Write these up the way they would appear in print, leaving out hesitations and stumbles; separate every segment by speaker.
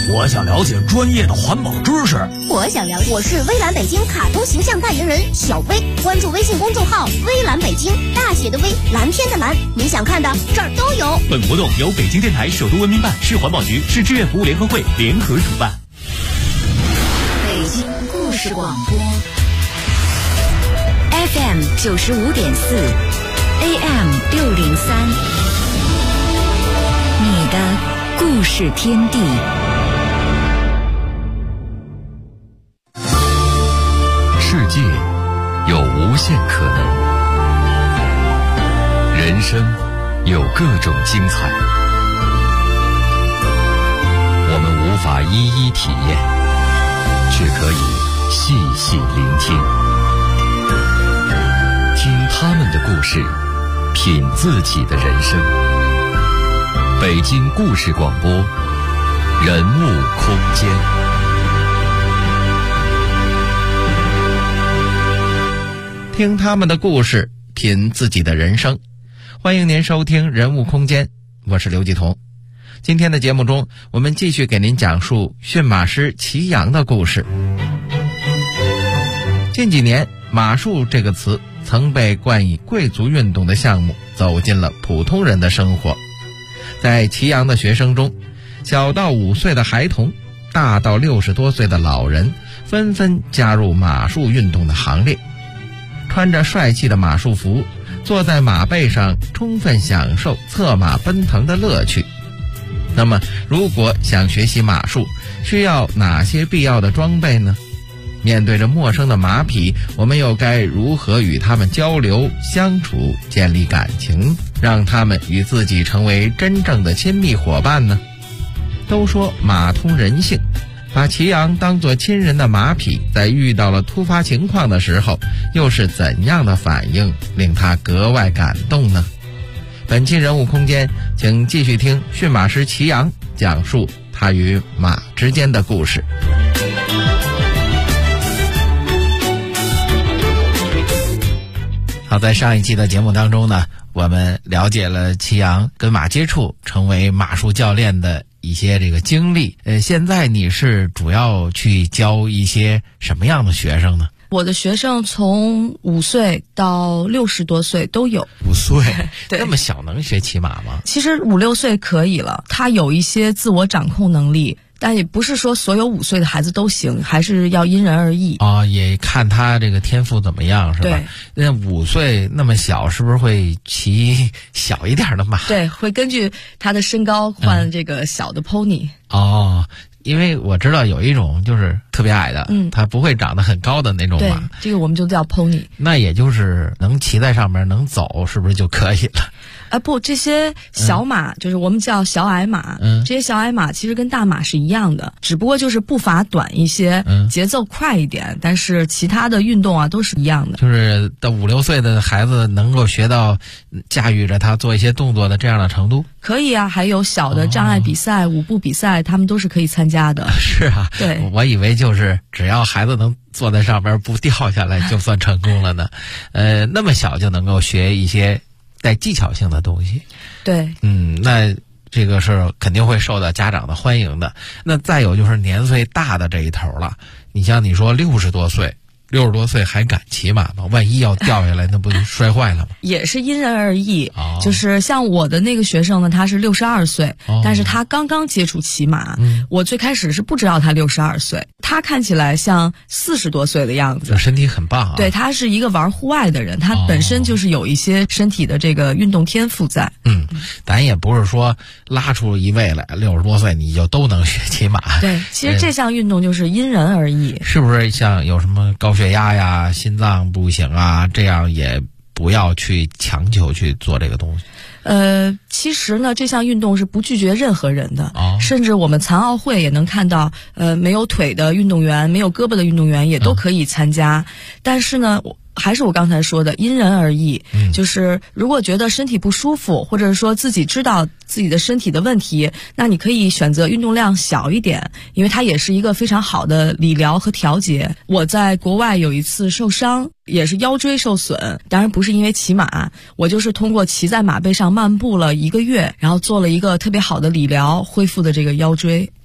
Speaker 1: 我想了解专业的环保知识。
Speaker 2: 我想了解。我是微蓝北京卡通形象代言人小薇，关注微信公众号微蓝北京，大写的微，蓝天的蓝，你想看的这儿都有。
Speaker 3: 本活动由北京电台首都文明办、市环保局、市志愿服务联合会联合主办。
Speaker 2: 北京故事广播 FM 95.4 AM 603，你的故事天地。
Speaker 4: 世界有无限可能，人生有各种精彩，我们无法一一体验，却可以细细聆听，听他们的故事，品自己的人生。北京故事广播，人物空间。
Speaker 5: 听他们的故事，品自己的人生。欢迎您收听人物空间，我是刘继彤。今天的节目中，我们继续给您讲述驯马师祁阳的故事。近几年，马术这个词曾被冠以贵族运动的项目走进了普通人的生活。在祁阳的学生中，小到5岁的孩童，大到60多岁的老人，纷纷加入马术运动的行列。穿着帅气的马术服，坐在马背上，充分享受策马奔腾的乐趣。那么，如果想学习马术，需要哪些必要的装备呢？面对着陌生的马匹，我们又该如何与他们交流、相处，建立感情，让他们与自己成为真正的亲密伙伴呢？都说马通人性，把祁阳当作亲人的马匹，在遇到了突发情况的时候，又是怎样的反应令他格外感动呢？本期人物空间，请继续听驯马师祁阳讲述他与马之间的故事。好，在上一期的节目当中呢，我们了解了祁阳跟马接触，成为马术教练的一些这个经历。现在你是主要去教一些什么样的学生呢？
Speaker 6: 我的学生从5岁到60多岁都有。
Speaker 5: 5岁
Speaker 6: 对，
Speaker 5: 那么小能学骑马吗？
Speaker 6: 其实5、6岁可以了，他有一些自我掌控能力，但也不是说所有5岁的孩子都行，还是要因人而异
Speaker 5: 啊，也看他这个天赋怎么样，是吧？
Speaker 6: 对。
Speaker 5: 那5岁那么小，是不是会骑小一点的马？
Speaker 6: 对，会根据他的身高换这个小的 pony。
Speaker 5: 哦，因为我知道有一种就是特别矮的，它不会长得很高的那种马，
Speaker 6: 对，这个我们就叫 pony。
Speaker 5: 那也就是能骑在上面能走，是不是就可以了？
Speaker 6: 不，这些小马，就是我们叫小矮马，这些小矮马其实跟大马是一样的，只不过就是步伐短一些，节奏快一点，但是其他的运动啊都是一样的。
Speaker 5: 就是到5、6岁的孩子能够学到驾驭着它做一些动作的这样的程度？
Speaker 6: 可以啊，还有小的障碍比赛、舞步比赛，他们都是可以参加的。
Speaker 5: 是啊，
Speaker 6: 对，
Speaker 5: 我以为就是只要孩子能坐在上边不掉下来就算成功了呢。那么小就能够学一些带技巧性的东西。对，那这个是肯定会受到家长的欢迎的。那再有就是年岁大的这一头了，你像你说60多岁还敢骑马吗？万一要掉下来，那不就摔坏了吗？
Speaker 6: 也是因人而异。就是像我的那个学生呢，他是62岁，但是他刚刚接触骑马。我最开始是不知道他62岁，他看起来像40多岁的样子，
Speaker 5: 身体很棒啊。
Speaker 6: 对，他是一个玩户外的人，他本身就是有一些身体的这个运动天赋在。
Speaker 5: 咱也不是说拉出一位来60多岁你就都能学骑马。
Speaker 6: 对，其实这项运动就是因人而异。
Speaker 5: 是不是像有什么高血压呀、心脏不行啊，这样也不要去强求去做这个东西？
Speaker 6: 其实呢，这项运动是不拒绝任何人的，甚至我们残奥会也能看到，没有腿的运动员、没有胳膊的运动员也都可以参加。但是呢，还是我刚才说的，因人而异。就是如果觉得身体不舒服，或者说自己知道自己的身体的问题，那你可以选择运动量小一点，因为它也是一个非常好的理疗和调节。我在国外有一次受伤，也是腰椎受损，当然不是因为骑马，我就是通过骑在马背上漫步了1个月，然后做了一个特别好的理疗，恢复的这个腰椎。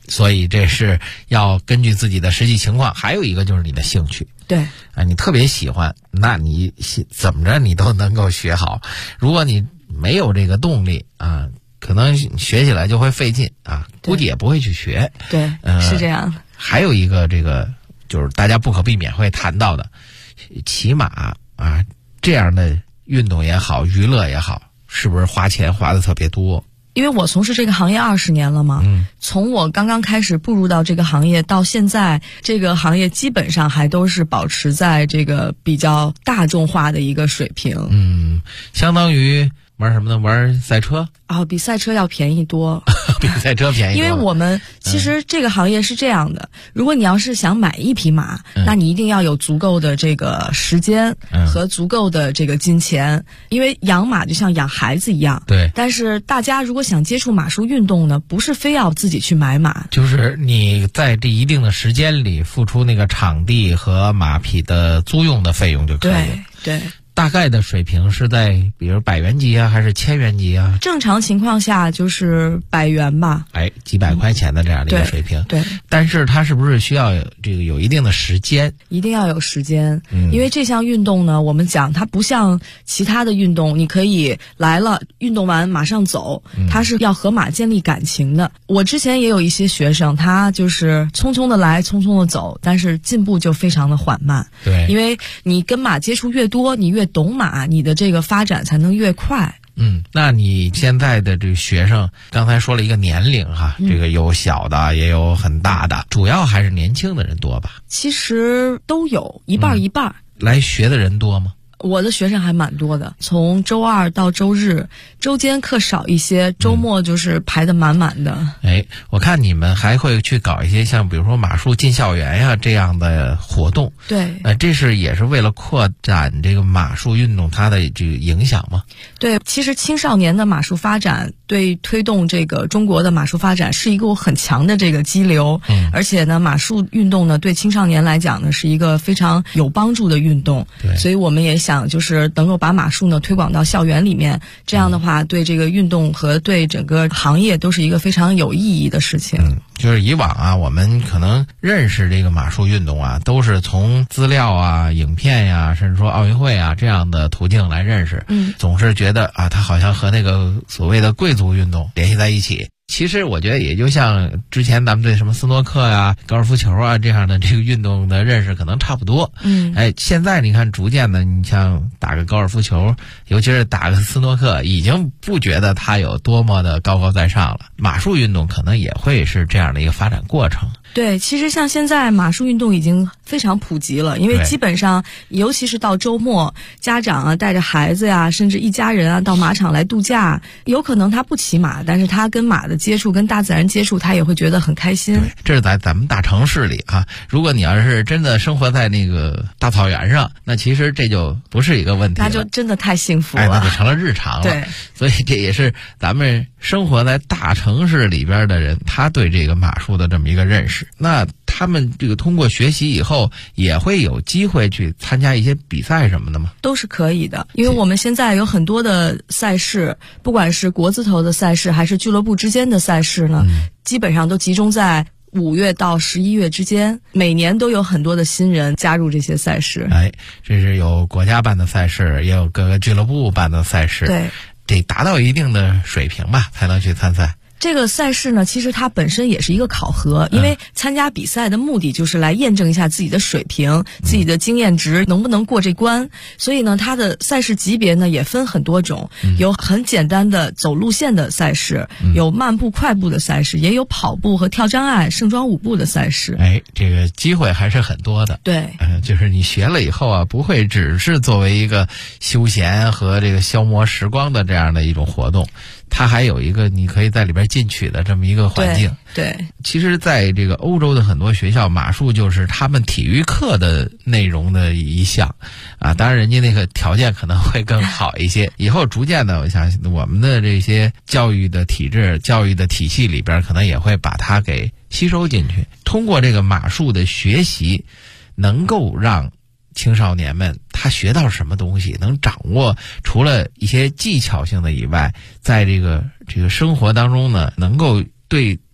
Speaker 5: 所以这是要根据自己的实际情况，还有一个就是你的兴趣。
Speaker 6: 对
Speaker 5: 啊，你特别喜欢，那你怎么着你都能够学好。如果你没有这个动力啊，可能学起来就会费劲啊，估计也不会去学。
Speaker 6: 对，是这样的。
Speaker 5: 还有一个这个就是大家不可避免会谈到的，骑马啊这样的运动也好，娱乐也好，是不是花钱花的特别多？
Speaker 6: 因为我从事这个行业20年了嘛，从我刚刚开始步入到这个行业到现在，这个行业基本上还都是保持在这个比较大众化的一个水平。
Speaker 5: 相当于玩什么呢？玩赛车？
Speaker 6: 比赛车要便宜多。
Speaker 5: 比赛车便宜多。
Speaker 6: 因为我们其实这个行业是这样的，如果你要是想买一匹马，那你一定要有足够的这个时间和足够的这个金钱，因为养马就像养孩子一样。
Speaker 5: 对。
Speaker 6: 但是大家如果想接触马术运动呢，不是非要自己去买马，
Speaker 5: 就是你在这一定的时间里付出那个场地和马匹的租用的费用就可以了。
Speaker 6: 对。
Speaker 5: 大概的水平是在比如100元级啊，还是1000元级啊？
Speaker 6: 正常情况下就是100元吧。
Speaker 5: 几百块钱的这样的一个水平。
Speaker 6: 对。
Speaker 5: 但是它是不是需要这个有一定的时间？
Speaker 6: 一定要有时间。因为这项运动呢，我们讲它不像其他的运动，你可以来了运动完马上走，它是要和马建立感情的。我之前也有一些学生，他就是匆匆的来，匆匆的走，但是进步就非常的缓慢。
Speaker 5: 对。
Speaker 6: 因为你跟马接触越多，你越懂马，你的这个发展才能越快。
Speaker 5: 那你现在的这个学生，刚才说了一个年龄哈，这个有小的也有很大的，主要还是年轻的人多吧？
Speaker 6: 其实都有一半一半。
Speaker 5: 来学的人多吗？
Speaker 6: 我的学生还蛮多的，从周二到周日，周间课少一些，周末就是排得满满的。
Speaker 5: 我看你们还会去搞一些像比如说马术进校园呀这样的活动。
Speaker 6: 对。
Speaker 5: 这是也是为了扩展这个马术运动它的这个影响吗？
Speaker 6: 对，其实青少年的马术发展对推动这个中国的马术发展是一个很强的这个激流。而且呢，马术运动呢对青少年来讲呢是一个非常有帮助的运动。
Speaker 5: 对。
Speaker 6: 所以我们也想就是能够把马术呢推广到校园里面，这样的话对这个运动和对整个行业都是一个非常有意义的事情。
Speaker 5: 就是以往啊，我们可能认识这个马术运动啊，都是从资料啊、影片呀，甚至说奥运会啊这样的途径来认识。总是觉得啊，它好像和那个所谓的贵族运动联系在一起。其实我觉得也就像之前咱们对什么斯诺克啊、高尔夫球啊这样的这个运动的认识可能差不多。现在你看逐渐的，你像打个高尔夫球，尤其是打个斯诺克，已经不觉得它有多么的高高在上了。马术运动可能也会是这样的一个发展过程。
Speaker 6: 对，其实像现在马术运动已经非常普及了，因为基本上尤其是到周末，家长啊带着孩子呀，甚至一家人啊到马场来度假，有可能他不骑马，但是他跟马的接触，跟大自然接触，他也会觉得很开心。
Speaker 5: 对，这是在咱们大城市里啊，如果你要是真的生活在那个大草原上，那其实这就不是一个问题了，
Speaker 6: 那就真的太幸福了。
Speaker 5: 那就成了日常了。
Speaker 6: 对，
Speaker 5: 所以这也是咱们生活在大城市里边的人，他对这个马术的这么一个认识。那他们这个通过学习以后，也会有机会去参加一些比赛什么的吗？
Speaker 6: 都是可以的，因为我们现在有很多的赛事，不管是国字头的赛事，还是俱乐部之间的赛事呢，基本上都集中在5月到11月之间，每年都有很多的新人加入这些赛事。
Speaker 5: 这是有国家办的赛事，也有各个俱乐部办的赛事。
Speaker 6: 对，
Speaker 5: 得达到一定的水平吧，才能去参赛。
Speaker 6: 这个赛事呢，其实它本身也是一个考核，因为参加比赛的目的就是来验证一下自己的水平、自己的经验值能不能过这关。所以呢，它的赛事级别呢也分很多种，有很简单的走路线的赛事，有慢步、快步的赛事，也有跑步和跳障碍、盛装舞步的赛事。
Speaker 5: 这个机会还是很多的。
Speaker 6: 对，
Speaker 5: 就是你学了以后啊，不会只是作为一个休闲和这个消磨时光的这样的一种活动。它还有一个你可以在里边进取的这么一个环境。
Speaker 6: 对，
Speaker 5: 其实在这个欧洲的很多学校，马术就是他们体育课的内容的一项啊。当然人家那个条件可能会更好一些。以后逐渐的，我想我们的这些教育的体制、教育的体系里边，可能也会把它给吸收进去。通过这个马术的学习，能够让青少年们他学到什么东西，能掌握除了一些技巧性的以外，在这个生活当中呢，能够对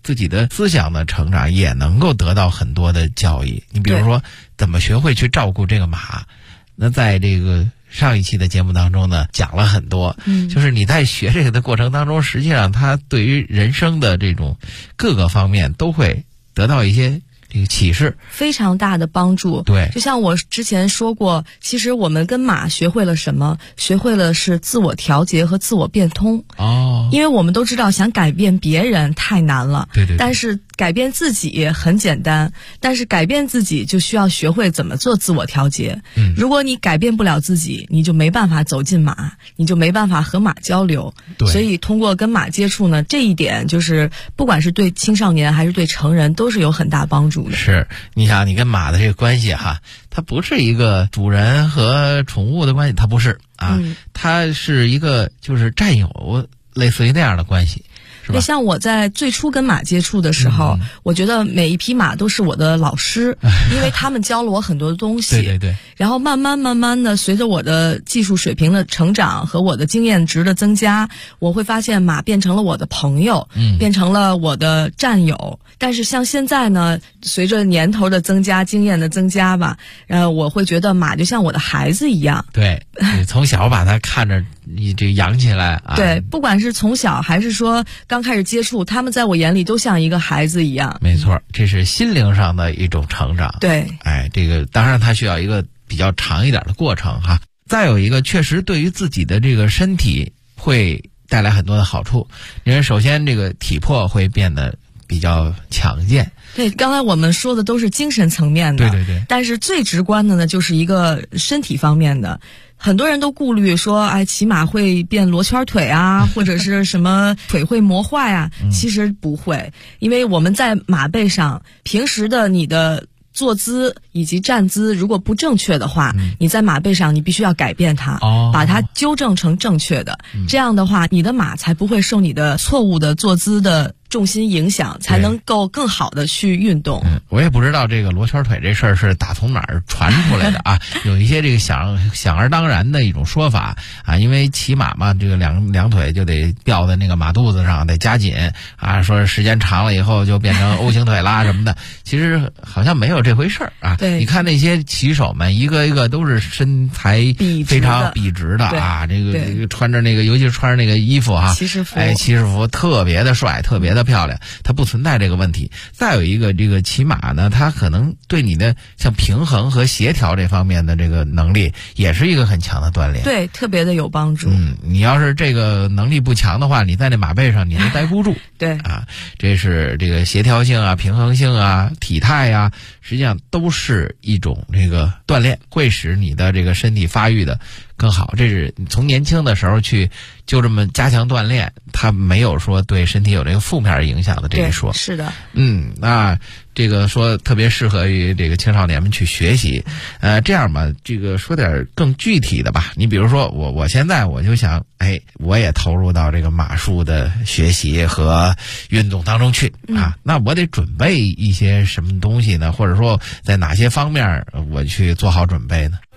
Speaker 5: 自己的思想的成长也能够得到很多的教育。你比如说怎么学会去照顾这个马，那在这个上一期的节目当中呢，讲了很多，就是你在学这个的过程当中，实际上它对于人生的这种各个方面都会得到一些这个启示，
Speaker 6: 非常大的帮助。
Speaker 5: 对，
Speaker 6: 就像我之前说过，其实我们跟马学会了什么？学会了是自我调节和自我变通。因为我们都知道，想改变别人太难了，
Speaker 5: 对，
Speaker 6: 但是改变自己很简单，但是改变自己就需要学会怎么做自我调节。如果你改变不了自己，你就没办法走进马，你就没办法和马交流。所以通过跟马接触呢，这一点就是不管是对青少年还是对成人都是有很大帮助的。
Speaker 5: 是，你想你跟马的这个关系哈，它不是一个主人和宠物的关系，它不是啊，它是一个就是战友，类似于那样的关系。
Speaker 6: 对，像我在最初跟马接触的时候，我觉得每一匹马都是我的老师，因为他们教了我很多东西。
Speaker 5: 对。
Speaker 6: 然后慢慢的，随着我的技术水平的成长和我的经验值的增加，我会发现马变成了我的朋友，变成了我的战友。但是像现在呢，随着年头的增加，经验的增加吧，我会觉得马就像我的孩子一样。
Speaker 5: 对，从小把它看着你这养起来啊。
Speaker 6: 对，不管是从小还是说刚开始接触，他们在我眼里都像一个孩子一样。
Speaker 5: 没错，这是心灵上的一种成长。
Speaker 6: 对，
Speaker 5: 这个当然它需要一个比较长一点的过程哈。再有一个，确实对于自己的这个身体会带来很多的好处。因为首先这个体魄会变得比较强健。
Speaker 6: 对，刚才我们说的都是精神层面的。
Speaker 5: 对。
Speaker 6: 但是最直观的呢，就是一个身体方面的。很多人都顾虑说，骑马会变罗圈腿啊，或者是什么腿会磨坏啊。其实不会，因为我们在马背上，平时的你的坐姿以及站姿如果不正确的话，你在马背上你必须要改变它，把它纠正成正确的。这样的话，你的马才不会受你的错误的坐姿的重心影响，才能够更好的去运动。
Speaker 5: 我也不知道这个罗圈腿这事儿是打从哪儿传出来的啊。有一些这个想而当然的一种说法啊，因为骑马嘛，这个两腿就得吊在那个马肚子上，得夹紧啊，说时间长了以后就变成 O 型腿啦什么的。其实好像没有这回事儿啊。
Speaker 6: 对，
Speaker 5: 你看那些骑手们，一个一个都是身材非常笔直的啊，这个穿着那个，尤其是穿着那个衣服啊，
Speaker 6: 骑士服，
Speaker 5: 骑士服特别的帅，特别的漂亮，它不存在这个问题。再有一个，这个骑马呢，它可能对你的像平衡和协调这方面的这个能力，也是一个很强的锻炼。
Speaker 6: 对，特别的有帮助。
Speaker 5: 你要是这个能力不强的话，你在那马背上你都待不住。
Speaker 6: 对
Speaker 5: 啊，这是这个协调性啊、平衡性啊、体态啊，实际上都是一种这个锻炼，会使你的这个身体发育的更好。这是从年轻的时候去就这么加强锻炼，它没有说对身体有这个负面影响的这一说。
Speaker 6: 是的。
Speaker 5: 那这个说特别适合于这个青少年们去学习。这样吧，这个说点更具体的吧。你比如说我现在我就想，我也投入到这个马术的学习和运动当中去啊。那我得准备一些什么东西呢？或者说在哪些方面我去做好准备呢？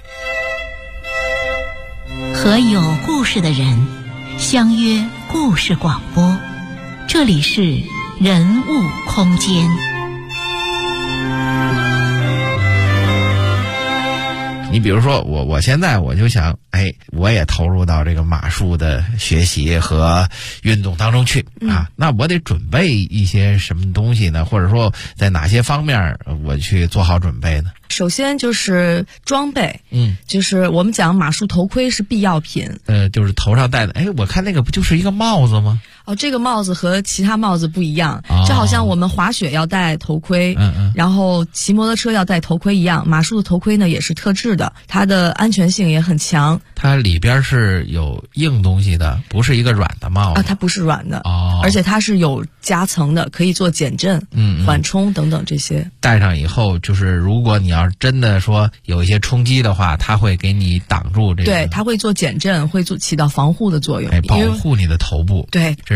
Speaker 7: 和有故事的人相约故事广播，这里是人物空间。
Speaker 5: 你比如说我现在我就想，我也投入到这个马术的学习和运动当中去啊。那我得准备一些什么东西呢？或者说在哪些方面我去做好准备呢？
Speaker 6: 首先就是装备，就是我们讲马术头盔是必要品，
Speaker 5: 就是头上戴的。我看那个不就是一个帽子吗？
Speaker 6: 这个帽子和其他帽子不一样，就好像我们滑雪要戴头盔，然后骑摩托车要戴头盔一样，马术的头盔呢也是特制的，它的安全性也很强。
Speaker 5: 它里边是有硬东西的，不是一个软的帽子
Speaker 6: 它不是软的而且它是有夹层的，可以做减震、缓冲等等这些。
Speaker 5: 戴上以后，就是如果你要是真的说有一些冲击的话，它会给你挡住这个。
Speaker 6: 对，它会做减震，会起到防护的作用，
Speaker 5: 保护你的头部。
Speaker 6: 对，
Speaker 5: 这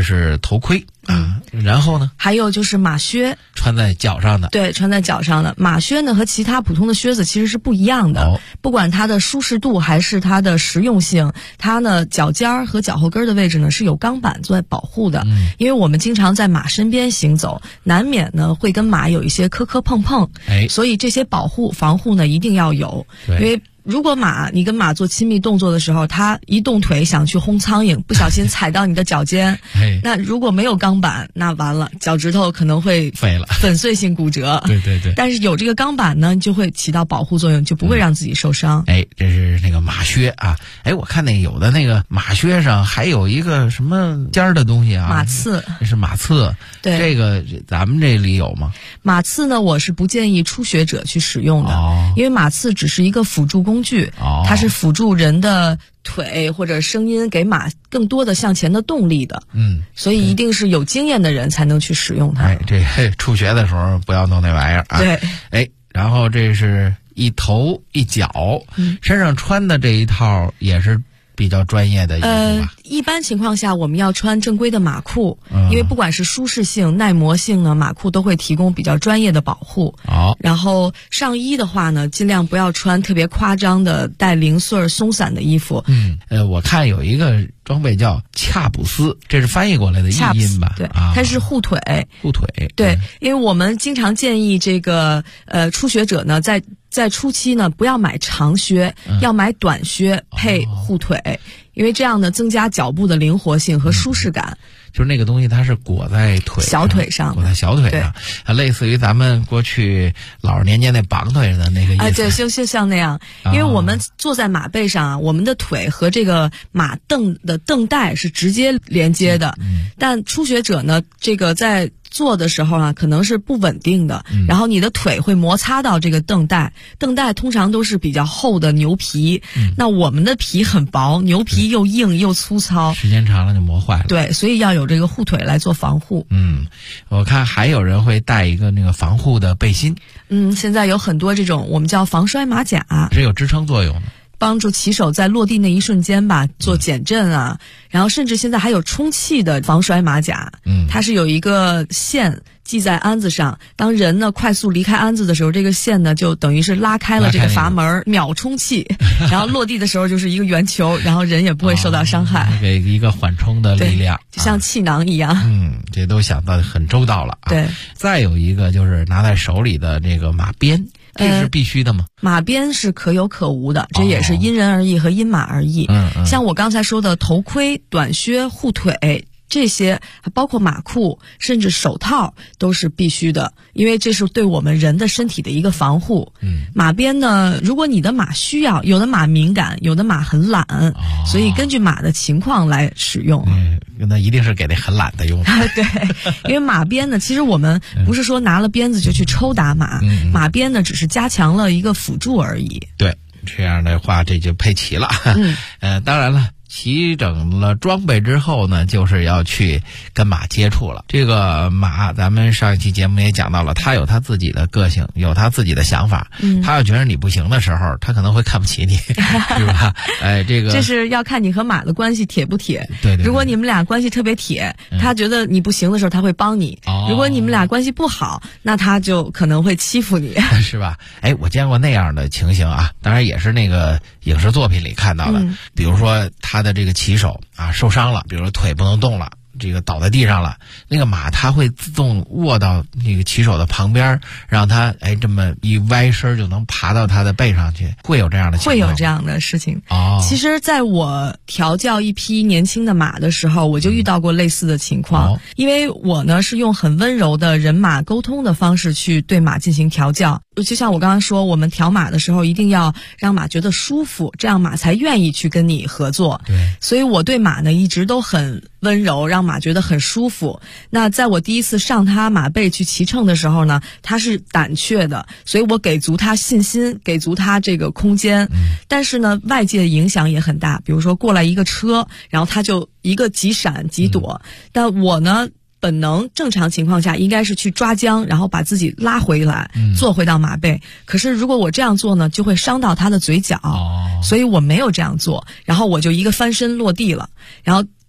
Speaker 5: 是头盔啊，然后呢？
Speaker 6: 还有就是马靴，
Speaker 5: 穿在脚上的。
Speaker 6: 对，穿在脚上的马靴呢和其他普通的靴子其实是不一样的，不管它的舒适度还是它的实用性，它呢脚尖儿和脚后跟的位置呢是有钢板做保护的，因为我们经常在马身边行走，难免呢会跟马有一些磕磕碰碰，所以这些防护呢一定要有，因为如果你跟马做亲密动作的时候，它一动腿想去轰苍蝇，不小心踩到你的脚尖，那如果没有钢板，那完了，脚趾头可能会
Speaker 5: 废了，
Speaker 6: 粉碎性骨折。
Speaker 5: 对对对。
Speaker 6: 但是有这个钢板呢，就会起到保护作用，就不会让自己受伤。
Speaker 5: 这是那个马靴啊。我看有的那个马靴上还有一个什么尖儿的东西啊，
Speaker 6: 马刺。
Speaker 5: 这是马刺。对，这个咱们这里有吗？
Speaker 6: 马刺呢，我是不建议初学者去使用的，因为马刺只是一个辅助工具，它是辅助人的腿或者声音给马更多的向前的动力的，所以一定是有经验的人才能去使用它。
Speaker 5: 这初学的时候不要弄那玩意儿啊。对，然后这是一头一脚，身上穿的这一套也是比较专业的衣服吧？
Speaker 6: 一般情况下我们要穿正规的马裤，因为不管是舒适性、耐磨性呢，马裤都会提供比较专业的保护。然后上衣的话呢，尽量不要穿特别夸张的带零碎松散的衣服。
Speaker 5: 我看有一个装备叫恰普斯，这是翻译过来的译音吧？
Speaker 6: 对，它是护腿。
Speaker 5: 护腿。
Speaker 6: 对，因为我们经常建议这个初学者呢，在初期呢，不要买长靴，要买短靴配护腿，因为这样呢增加脚步的灵活性和舒适感。
Speaker 5: 就是那个东西它是裹在
Speaker 6: 小腿上，
Speaker 5: 裹在小腿上，类似于咱们过去老年间那绑腿的那个意思。
Speaker 6: 对，就像那样。因为我们坐在马背上啊，我们的腿和这个马凳的凳带是直接连接的，但初学者呢，这个在做的时候啊，可能是不稳定的，然后你的腿会摩擦到这个凳带通常都是比较厚的牛皮，那我们的皮很薄，牛皮又硬又粗糙，
Speaker 5: 时间长了就磨坏了。
Speaker 6: 对，所以要有这个护腿来做防护。
Speaker 5: 我看还有人会带一个那个防护的背心。
Speaker 6: 现在有很多这种我们叫防摔马甲，
Speaker 5: 是有支撑作用的，
Speaker 6: 帮助骑手在落地那一瞬间吧做减震啊，然后甚至现在还有充气的防摔马甲，它是有一个线系在鞍子上，当人呢快速离开鞍子的时候，这个线呢就等于是拉开了这个阀门，秒充气，然后落地的时候就是一个圆球，然后人也不会受到伤害，
Speaker 5: 给一个缓冲的力量，
Speaker 6: 就像气囊一样。
Speaker 5: 这都想到很周到了啊。
Speaker 6: 对，
Speaker 5: 再有一个就是拿在手里的这个马鞭，这是必须的吗？
Speaker 6: 马鞭是可有可无的，这也是因人而异和因马而异。像我刚才说的头盔、短靴、护腿，这些包括马裤甚至手套都是必须的，因为这是对我们人的身体的一个防护。马鞭呢，如果你的马需要，有的马敏感，有的马很懒，所以根据马的情况来使用。
Speaker 5: 那一定是给那很懒的用的。
Speaker 6: 对，因为马鞭呢，其实我们不是说拿了鞭子就去抽打马，马鞭呢只是加强了一个辅助而已。
Speaker 5: 对，这样的话这就配齐了。当然了，齐整了装备之后呢，就是要去跟马接触了。这个马，咱们上一期节目也讲到了，他有他自己的个性，有他自己的想法。他要觉得你不行的时候，他可能会看不起你，是吧？这
Speaker 6: 是要看你和马的关系铁不铁。
Speaker 5: 对。
Speaker 6: 如果你们俩关系特别铁，他觉得你不行的时候，他会帮你。如果你们俩关系不好，那他就可能会欺负你，
Speaker 5: 是吧？我见过那样的情形啊，当然也是那个影视作品里看到的，比如说他的这个骑手啊受伤了，比如说腿不能动了，这个倒在地上了，那个马它会自动卧到那个骑手的旁边，让他这么一歪身就能爬到他的背上去，会有这样的情况？
Speaker 6: 会有这样的事情。其实在我调教一批年轻的马的时候，我就遇到过类似的情况。因为我呢是用很温柔的人马沟通的方式去对马进行调教，就像我刚刚说，我们调马的时候一定要让马觉得舒服，这样马才愿意去跟你合作。
Speaker 5: 对，
Speaker 6: 所以我对马呢一直都很温柔，让马觉得很舒服。那在我第一次上他马背去骑乘的时候呢，他是胆怯的，所以我给足他信心，给足他这个空间。但是呢，外界影响也很大，比如说过来一个车，然后他就一个急闪急躲。但我呢，本能正常情况下应该是去抓缰，然后把自己拉回来，坐回到马背。可是如果我这样做呢，就会伤到他的嘴角，所以我没有这样做。然后我就一个翻身落地了，然后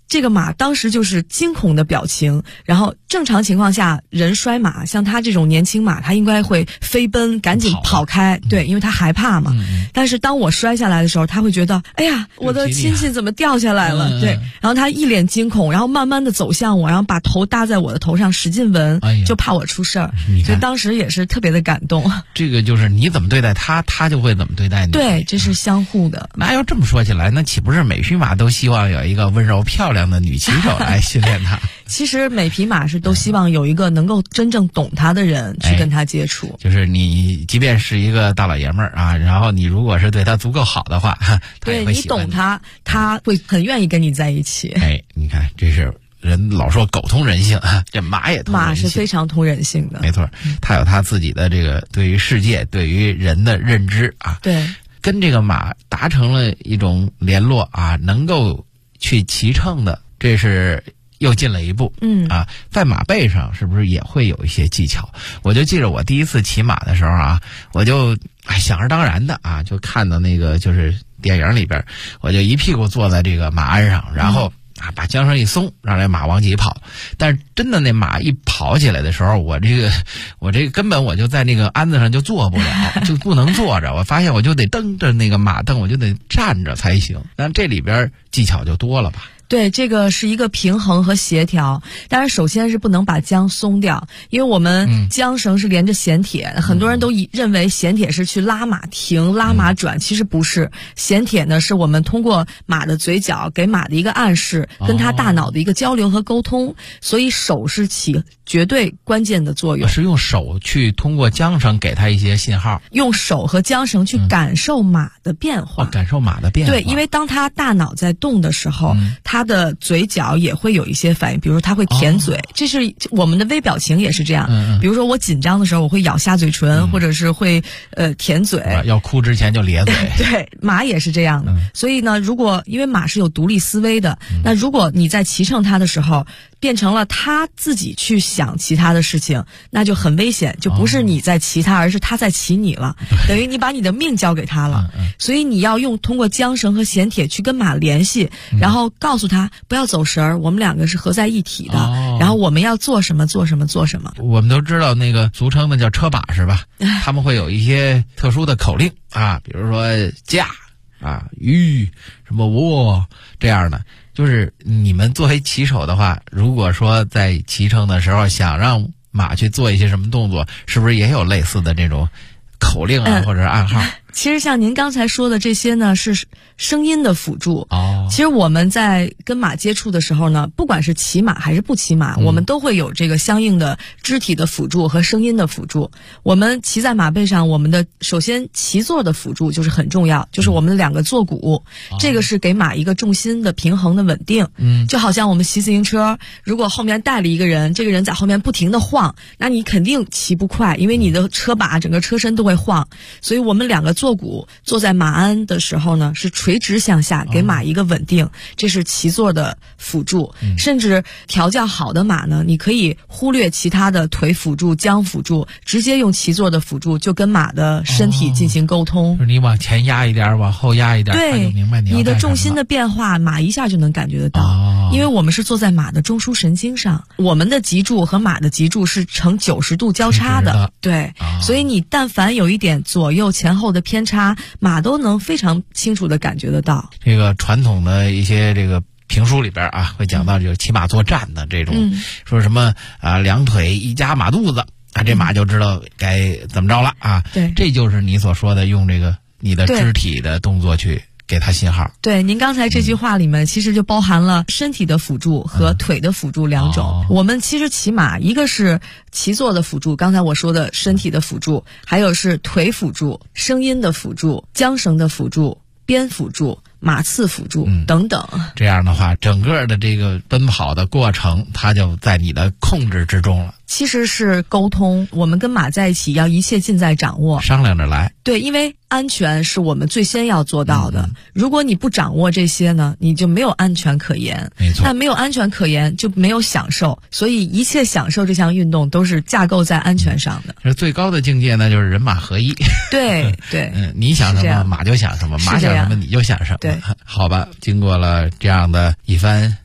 Speaker 6: 这个马当时就是惊恐的表情，然后正常情况下人摔马，像他这种年轻马，他应该会飞奔赶紧跑开，对，因为他害怕嘛。但是当我摔下来的时候，他会觉得哎呀，我的亲戚怎么掉下来了，对，然后他一脸惊恐，然后慢慢的走向我，然后把头搭在我的头上使劲闻，就怕我出事儿，所以当时也是特别的感动。
Speaker 5: 这个就是你怎么对待他，他就会怎么对待你，
Speaker 6: 对，这是相互的。
Speaker 5: 那要这么说起来，那岂不是每匹马都希望有一个温柔漂亮的女骑手来训练它？
Speaker 6: 其实每匹马是都希望有一个能够真正懂它的人去跟它接触。
Speaker 5: 就是你即便是一个大老爷们儿啊，然后你如果是对他足够好的话，
Speaker 6: 对你懂他，他会很愿意跟你在一起。
Speaker 5: 哎，你看，这是人老说狗通人性，这马也通人性。
Speaker 6: 马是非常通人性的，
Speaker 5: 没错，他有他自己的这个对于世界、对于人的认知啊。
Speaker 6: 对，
Speaker 5: 跟这个马达成了一种联络啊，能够去骑乘的，这是又进了一步。在马背上是不是也会有一些技巧？我就记着我第一次骑马的时候啊，我就想着当然的啊，就看到那个就是电影里边，我就一屁股坐在这个马鞍上，然后把缰绳一松，让这马往起跑。但是真的那马一跑起来的时候，我这个根本我就在那个鞍子上就坐不了，就不能坐着。我发现我就得蹬着那个马蹬，我就得站着才行。那这里边技巧就多了吧？
Speaker 6: 对，这个是一个平衡和协调。当然首先是不能把缰松掉，因为我们缰绳是连着弦铁，很多人都认为弦铁是去拉马停、拉马转，其实不是。弦铁呢是我们通过马的嘴角给马的一个暗示，跟他大脑的一个交流和沟通，所以手是起绝对关键的作用。
Speaker 5: 是用手去通过缰绳给他一些信号，
Speaker 6: 用手和缰绳去感受马的变化。
Speaker 5: 感受马的变化。
Speaker 6: 对，因为当他大脑在动的时候，他的嘴角也会有一些反应，比如说他会舔嘴，这是我们的微表情也是这样。比如说我紧张的时候，我会咬下嘴唇，或者是会舔嘴。
Speaker 5: 要哭之前就咧嘴。
Speaker 6: 对，马也是这样的。所以呢，因为马是有独立思维的，那如果你在骑乘它的时候，变成了他自己去想其他的事情，那就很危险，就不是你在骑他，而是他在骑你了，等于你把你的命交给他了。所以你要通过缰绳和弦铁去跟马联系，然后告诉他不要走神儿，我们两个是合在一体的，然后我们要做什么做什么做什么。
Speaker 5: 我们都知道那个俗称的叫车把是吧？他们会有一些特殊的口令啊，比如说驾啊、吁、什么喔这样的。就是你们作为骑手的话，如果说在骑乘的时候想让马去做一些什么动作，是不是也有类似的这种口令啊，或者是暗号？
Speaker 6: 其实像您刚才说的这些呢，是声音的辅助。其实我们在跟马接触的时候呢，不管是骑马还是不骑马，我们都会有这个相应的肢体的辅助和声音的辅助。我们骑在马背上，我们的首先骑坐的辅助就是很重要，就是我们的两个坐骨，这个是给马一个重心的平衡的稳定。就好像我们骑自行车，如果后面带了一个人，这个人在后面不停地晃，那你肯定骑不快，因为你的车把整个车身都会晃。所以我们两个坐骨坐在马鞍的时候呢，是垂直向下，给马一个稳定，这是骑坐的辅助。甚至调教好的马呢，你可以忽略其他的腿辅助、缰辅助，直接用骑坐的辅助就跟马的身体进行沟通。
Speaker 5: 就是你往前压一点，往后压一点，
Speaker 6: 对，
Speaker 5: 他就明白你
Speaker 6: 的重心的变化，马一下就能感觉得到。因为我们是坐在马的中枢神经上，我们的脊柱和马的脊柱是呈90度交叉的，对，所以你但凡有一点左右前后的偏差，马都能非常清楚地感觉得到。
Speaker 5: 这个传统的一些这个评书里边啊，会讲到这个骑马作战的这种，说什么两腿一夹马肚子啊，这马就知道该怎么着了啊。
Speaker 6: 对，
Speaker 5: 这就是你所说的用这个你的肢体的动作去给他信号。
Speaker 6: 对，您刚才这句话里面其实就包含了身体的辅助和腿的辅助两种。我们其实骑马，一个是骑坐的辅助，刚才我说的身体的辅助，还有是腿辅助、声音的辅助、缰绳的辅助、鞭辅助、马刺辅助等等。
Speaker 5: 这样的话，整个的这个奔跑的过程，它就在你的控制之中了。
Speaker 6: 其实是沟通，我们跟马在一起要一切尽在掌握，
Speaker 5: 商量着来。
Speaker 6: 对，因为安全是我们最先要做到的。如果你不掌握这些呢，你就没有安全可言。
Speaker 5: 没错，
Speaker 6: 那没有安全可言就没有享受，所以一切享受这项运动都是架构在安全上的。
Speaker 5: 最高的境界呢，就是人马合一。
Speaker 6: 对对，
Speaker 5: 你想什么，马就想什么，马想什么，你就想什么。
Speaker 6: 对，
Speaker 5: 好吧，经过了这样的一番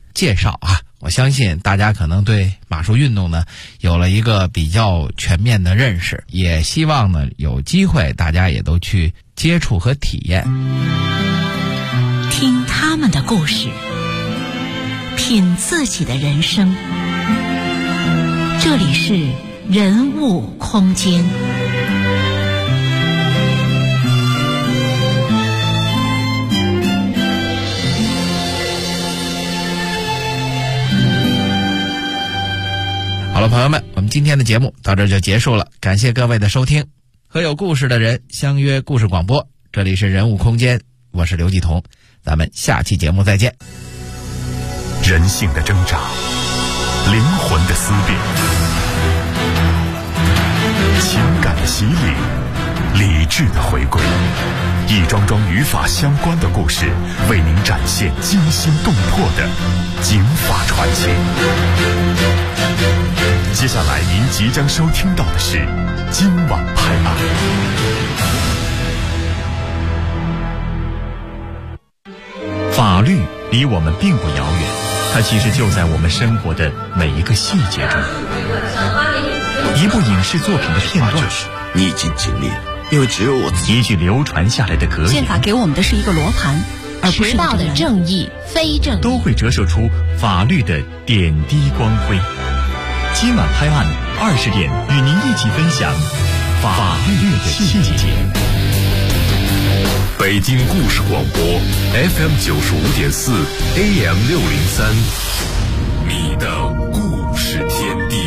Speaker 5: 介绍啊，我相信大家可能对马术运动呢有了一个比较全面的认识，也希望呢有机会大家也都去接触和体验，
Speaker 7: 听他们的故事，品自己的人生。这里是人物空间。
Speaker 5: 好了，朋友们，我们今天的节目到这就结束了，感谢各位的收听。和有故事的人相约故事广播，这里是人物空间，我是刘继彤，咱们下期节目再见。
Speaker 8: 人性的挣扎，灵魂的思辨，情感的洗礼，理智的回归，一桩桩与法相关的故事，为您展现惊心动魄的警法传奇。接下来您即将收听到的是今晚拍案。
Speaker 3: 法律离我们并不遥远，它其实就在我们生活的每一个细节中。一部影视作品的片段，
Speaker 9: 逆境经历，因为只有我自己。
Speaker 3: 一句流传下来的格言，
Speaker 10: 宪法给我们的是一个罗盘，而不是道的正义、非正义，
Speaker 3: 都会折射出法律的点滴光辉。今晚拍案20点，与您一起分享法律的细节。
Speaker 8: 北京故事广播 FM 95.4 AM 603，你的故事天地。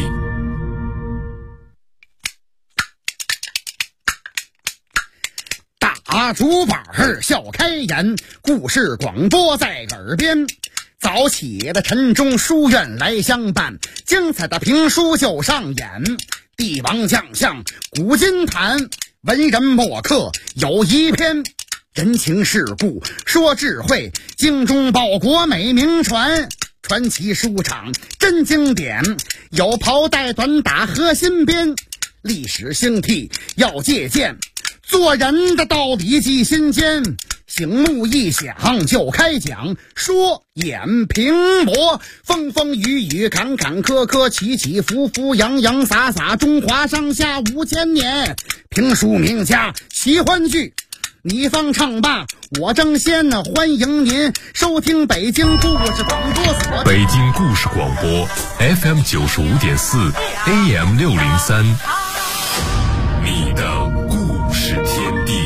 Speaker 11: 大竹板笑开颜，故事广播在耳边。早起的晨钟书院来相伴，精彩的评书就上演。帝王将相古今谈，文人墨客有一篇。人情世故说智慧，精忠报国美名传。传奇书场真经典，有袍带短打和新编。历史兴替要借鉴，做人的道理记心间。醒目一响就开讲，说演评驳，风风雨雨坎坎坷坷，起起伏伏洋洋洒洒，中华上下5000年。评书名家喜欢剧，你方唱罢我争先，欢迎您收听北京故事广播所。
Speaker 8: 北京故事广播 FM 95.4 AM 603，你的故事天地。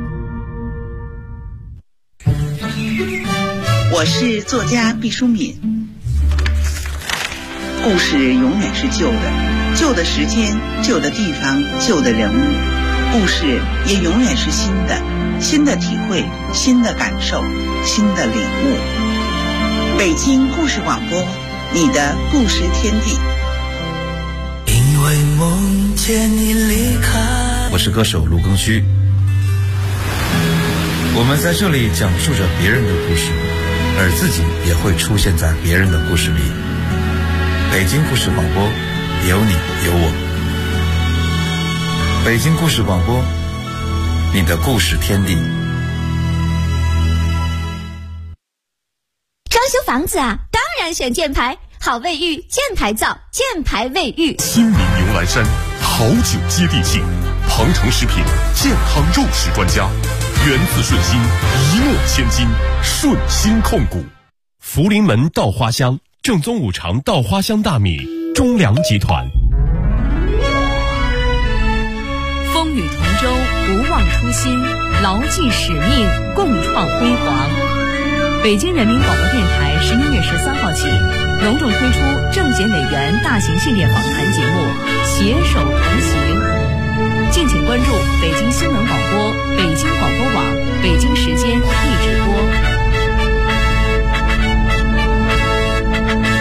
Speaker 12: 我是作家毕淑敏。故事永远是旧的，旧的时间，旧的地方，旧的人物。故事也永远是新的，新的体会，新的感受，新的领悟。北京故事广播，你的故事天地。
Speaker 13: 因为梦见你离开。
Speaker 14: 我是歌手卢庚戌，我们在这里讲述着别人的故事，而自己也会出现在别人的故事里。北京故事广播，有你有我。北京故事广播，你的故事天地。
Speaker 2: 装修房子啊，当然选箭牌，好卫浴，箭牌造，箭牌卫浴。
Speaker 8: 新民牛栏山，好酒接地气，庞城食品健康肉食专家，源自顺心，一诺千金，顺心控股。福临门稻花香，正宗五常稻花香大米，中粮集团。
Speaker 6: 风雨同舟，不忘初心，牢记使命，共创辉煌。北京人民广播电台11月13号起，隆重推出政协委员大型系列访谈节目《携手同行》，敬请关注北京新闻